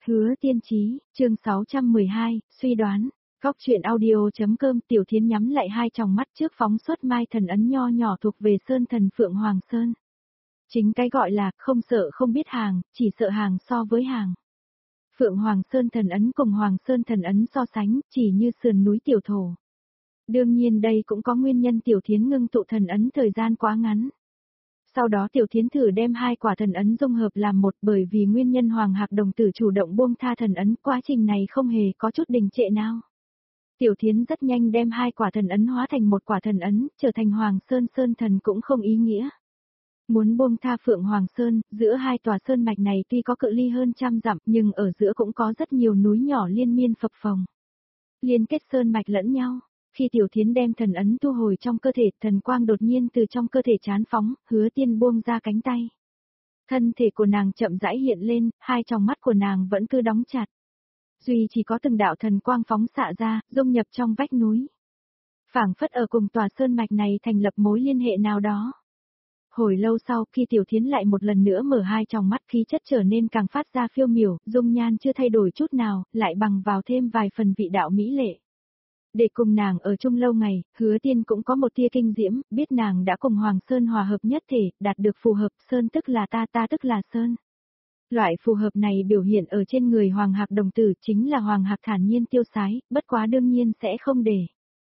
Hứa Tiên Chí, chương 612, suy đoán. Góc truyện audio.com. Tiểu Thiến nhắm lại hai tròng mắt trước phóng xuất mai thần ấn nho nhỏ thuộc về Sơn Thần Phượng Hoàng Sơn. Chính cái gọi là không sợ không biết hàng, chỉ sợ hàng so với hàng. Phượng Hoàng Sơn thần ấn cùng Hoàng Sơn thần ấn so sánh, chỉ như sườn núi tiểu thổ. Đương nhiên đây cũng có nguyên nhân Tiểu Thiến ngưng tụ thần ấn thời gian quá ngắn. Sau đó Tiểu Thiến thử đem hai quả thần ấn dung hợp làm một, bởi vì nguyên nhân Hoàng Hạc đồng tử chủ động buông tha thần ấn, quá trình này không hề có chút đình trệ nào. Tiểu Thiến rất nhanh đem hai quả thần ấn hóa thành một quả thần ấn, trở thành Hoàng Sơn Sơn thần cũng không ý nghĩa. Muốn buông tha Phượng Hoàng Sơn, giữa hai tòa sơn mạch này tuy có cự ly hơn 100 dặm, nhưng ở giữa cũng có rất nhiều núi nhỏ liên miên phập phồng. Liên kết sơn mạch lẫn nhau. Khi Tiểu Thiến đem thần ấn thu hồi trong cơ thể, thần quang đột nhiên từ trong cơ thể chán phóng, Hứa Tiên buông ra cánh tay. Thân thể của nàng chậm rãi hiện lên, hai tròng mắt của nàng vẫn cứ đóng chặt. Duy chỉ có từng đạo thần quang phóng xạ ra, dung nhập trong vách núi. Phảng phất ở cùng tòa sơn mạch này thành lập mối liên hệ nào đó. Hồi lâu sau, khi Tiểu Thiến lại một lần nữa mở hai tròng mắt, khí chất trở nên càng phát ra phiêu miểu, dung nhan chưa thay đổi chút nào, lại bằng vào thêm vài phần vị đạo mỹ lệ. Để cùng nàng ở chung lâu ngày, Hứa Tiên cũng có một tia kinh diễm, biết nàng đã cùng Hoàng Sơn hòa hợp nhất thể, đạt được phù hợp, Sơn tức là ta, ta tức là Sơn. Loại phù hợp này biểu hiện ở trên người Hoàng Hạc đồng tử, chính là Hoàng Hạc thản nhiên tiêu sái, bất quá đương nhiên sẽ không để.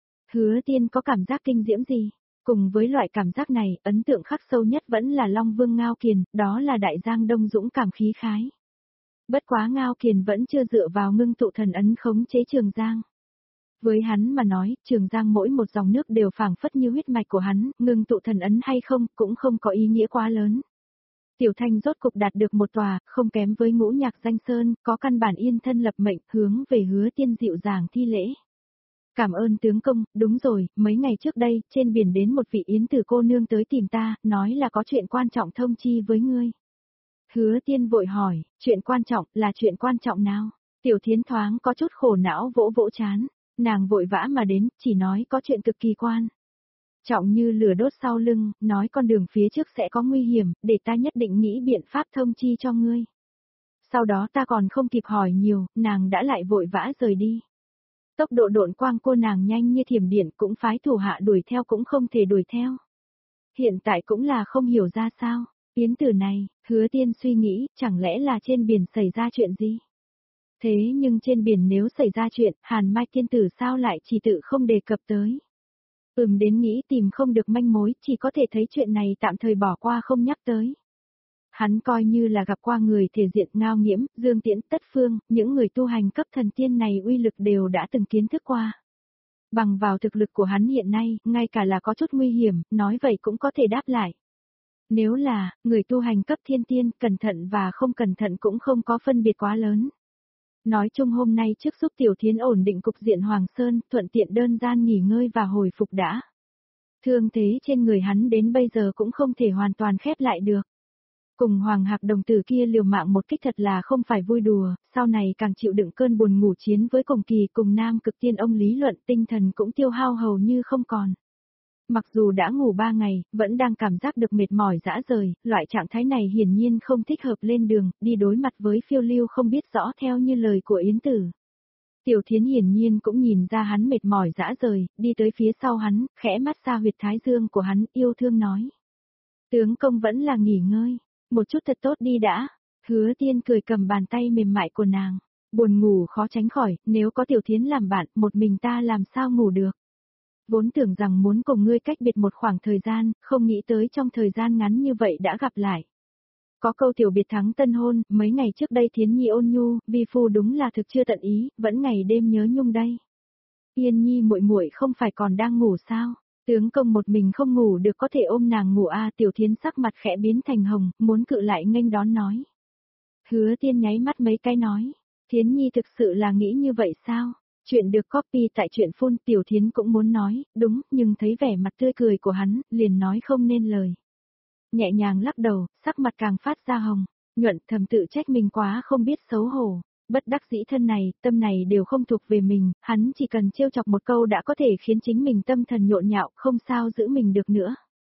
Hứa Tiên có cảm giác kinh diễm gì? Cùng với loại cảm giác này, ấn tượng khắc sâu nhất vẫn là Long Vương Ngao Kiền, đó là đại giang đông dũng cảm khí khái. Bất quá Ngao Kiền vẫn chưa dựa vào ngưng tụ thần ấn khống chế Trường Giang. Với hắn mà nói, Trường Giang mỗi một dòng nước đều phảng phất như huyết mạch của hắn, ngưng tụ thần ấn hay không, cũng không có ý nghĩa quá lớn. Tiểu Thanh rốt cục đạt được một tòa, không kém với Ngũ Nhạc Danh Sơn, có căn bản yên thân lập mệnh, hướng về Hứa Tiên dịu dàng thi lễ. Cảm ơn tướng công, đúng rồi, mấy ngày trước đây, trên biển đến một vị yến tử cô nương tới tìm ta, nói là có chuyện quan trọng thông chi với ngươi. Hứa Tiên vội hỏi, chuyện quan trọng, là chuyện quan trọng nào? Tiểu Thiến thoáng có chút khổ não vỗ vỗ chán, nàng vội vã mà đến, chỉ nói có chuyện cực kỳ quan trọng như lửa đốt sau lưng, nói con đường phía trước sẽ có nguy hiểm, để ta nhất định nghĩ biện pháp thông chi cho ngươi. Sau đó ta còn không kịp hỏi nhiều, nàng đã lại vội vã rời đi. Tốc độ độn quang cô nàng nhanh như thiểm điện, cũng phái thủ hạ đuổi theo cũng không thể đuổi theo. Hiện tại cũng là không hiểu ra sao, yến tử này, Hứa Tiên suy nghĩ, chẳng lẽ là trên biển xảy ra chuyện gì? Thế nhưng trên biển nếu xảy ra chuyện, Hàn Mai tiên tử sao lại chỉ tự không đề cập tới? Đến nghĩ tìm không được manh mối, chỉ có thể thấy chuyện này tạm thời bỏ qua không nhắc tới. Hắn coi như là gặp qua người thể diện Ngao Nghiễm, Dương Tiễn, Tất Phương, những người tu hành cấp thần tiên này uy lực đều đã từng kiến thức qua. Bằng vào thực lực của hắn hiện nay, ngay cả là có chút nguy hiểm, nói vậy cũng có thể đáp lại. Nếu là, người tu hành cấp thiên tiên, cẩn thận và không cẩn thận cũng không có phân biệt quá lớn. Nói chung hôm nay trước giúp Tiểu Thiến ổn định cục diện Hoàng Sơn, thuận tiện đơn gian nghỉ ngơi và hồi phục đã. Thương thế trên người hắn đến bây giờ cũng không thể hoàn toàn khép lại được. Cùng Hoàng Hạc đồng tử kia liều mạng một kích thật là không phải vui đùa, sau này càng chịu đựng cơn buồn ngủ chiến với cùng kỳ cùng Nam Cực Tiên ông lý luận, tinh thần cũng tiêu hao hầu như không còn. Mặc dù đã ngủ 3 ngày, vẫn đang cảm giác được mệt mỏi rã rời, loại trạng thái này hiển nhiên không thích hợp lên đường, đi đối mặt với phiêu lưu không biết rõ theo như lời của Yến Tử. Tiểu Thiến hiển nhiên cũng nhìn ra hắn mệt mỏi rã rời, đi tới phía sau hắn, khẽ mát xa huyệt thái dương của hắn, yêu thương nói. Tướng công vẫn là nghỉ ngơi, một chút thật tốt đi đã. Hứa Tiên cười cầm bàn tay mềm mại của nàng, buồn ngủ khó tránh khỏi, nếu có Tiểu Thiến làm bạn, một mình ta làm sao ngủ được. Vốn tưởng rằng muốn cùng ngươi cách biệt một khoảng thời gian, không nghĩ tới trong thời gian ngắn như vậy đã gặp lại. Có câu tiểu biệt thắng tân hôn, mấy ngày trước đây Thiến Nhi ôn nhu, vi phu đúng là thực chưa tận ý, vẫn ngày đêm nhớ nhung đây. Yên Nhi muội muội không phải còn đang ngủ sao? Tướng công một mình không ngủ được có thể ôm nàng ngủ à? Tiểu Thiến sắc mặt khẽ biến thành hồng, muốn cự lại nghênh đón nói. Hứa Tiên nháy mắt mấy cái nói, Thiến Nhi thực sự là nghĩ như vậy sao? Chuyện được copy tại truyện phun. Tiểu Thiến cũng muốn nói, đúng, nhưng thấy vẻ mặt tươi cười của hắn, liền nói không nên lời. Nhẹ nhàng lắc đầu, sắc mặt càng phát ra hồng, nhuận thầm tự trách mình quá không biết xấu hổ. Bất đắc dĩ thân này, tâm này đều không thuộc về mình, hắn chỉ cần trêu chọc một câu đã có thể khiến chính mình tâm thần nhộn nhạo, không sao giữ mình được nữa.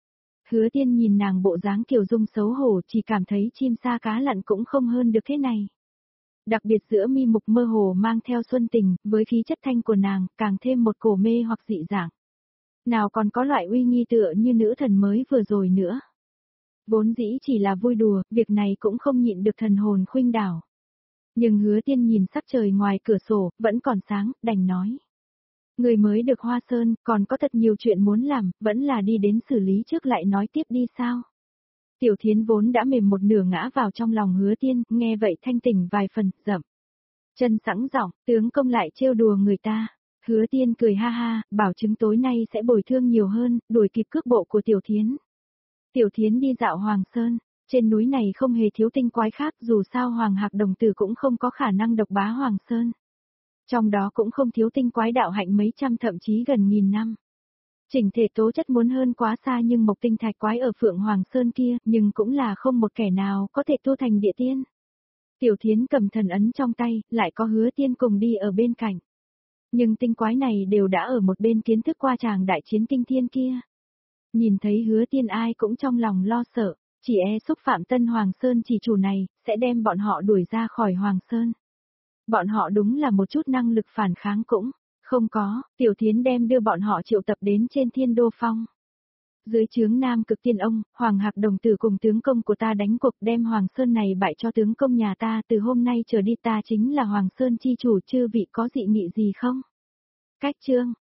Hứa Tiên nhìn nàng bộ dáng kiều dung xấu hổ, chỉ cảm thấy chim sa cá lặn cũng không hơn được thế này. Đặc biệt giữa mi mục mơ hồ mang theo xuân tình, với khí chất thanh của nàng, càng thêm một cổ mê hoặc dị dạng. Nào còn có loại uy nghi tựa như nữ thần mới vừa rồi nữa. Vốn dĩ chỉ là vui đùa, việc này cũng không nhịn được thần hồn khuynh đảo. Nhưng Hứa Tiên nhìn sắc trời ngoài cửa sổ, vẫn còn sáng, đành nói. Người mới được Hoa Sơn, còn có thật nhiều chuyện muốn làm, vẫn là đi đến xử lý trước lại nói tiếp đi sao. Tiểu Thiến vốn đã mềm một nửa ngã vào trong lòng Hứa Tiên, nghe vậy thanh tỉnh vài phần, rậm. Chân sẵn giọng, tướng công lại trêu đùa người ta. Hứa Tiên cười ha ha, bảo chứng tối nay sẽ bồi thương nhiều hơn, đuổi kịp cước bộ của Tiểu Thiến. Tiểu Thiến đi dạo Hoàng Sơn, trên núi này không hề thiếu tinh quái khác, dù sao Hoàng Hạc Đồng Tử cũng không có khả năng độc bá Hoàng Sơn. Trong đó cũng không thiếu tinh quái đạo hạnh mấy trăm thậm chí gần nghìn năm. Chỉnh thể tố chất muốn hơn quá xa, nhưng mộc tinh thạch quái ở Phượng Hoàng Sơn kia, nhưng cũng là không một kẻ nào có thể tu thành địa tiên. Tiểu Thiến cầm thần ấn trong tay, lại có Hứa Tiên cùng đi ở bên cạnh. Nhưng tinh quái này đều đã ở một bên kiến thức qua tràng đại chiến kinh thiên kia. Nhìn thấy Hứa Tiên ai cũng trong lòng lo sợ, chỉ e xúc phạm Tân Hoàng Sơn chỉ chủ này, sẽ đem bọn họ đuổi ra khỏi Hoàng Sơn. Bọn họ đúng là một chút năng lực phản kháng cũng không có, Tiểu Thiến đem đưa bọn họ triệu tập đến trên Thiên Đô Phong. Dưới trướng Nam Cực Tiên ông, Hoàng Hạc Đồng Tử cùng tướng công của ta đánh cuộc đem Hoàng Sơn này bại cho tướng công nhà ta, từ hôm nay trở đi ta chính là Hoàng Sơn chi chủ, chư vị có dị nghị gì không? Cách chương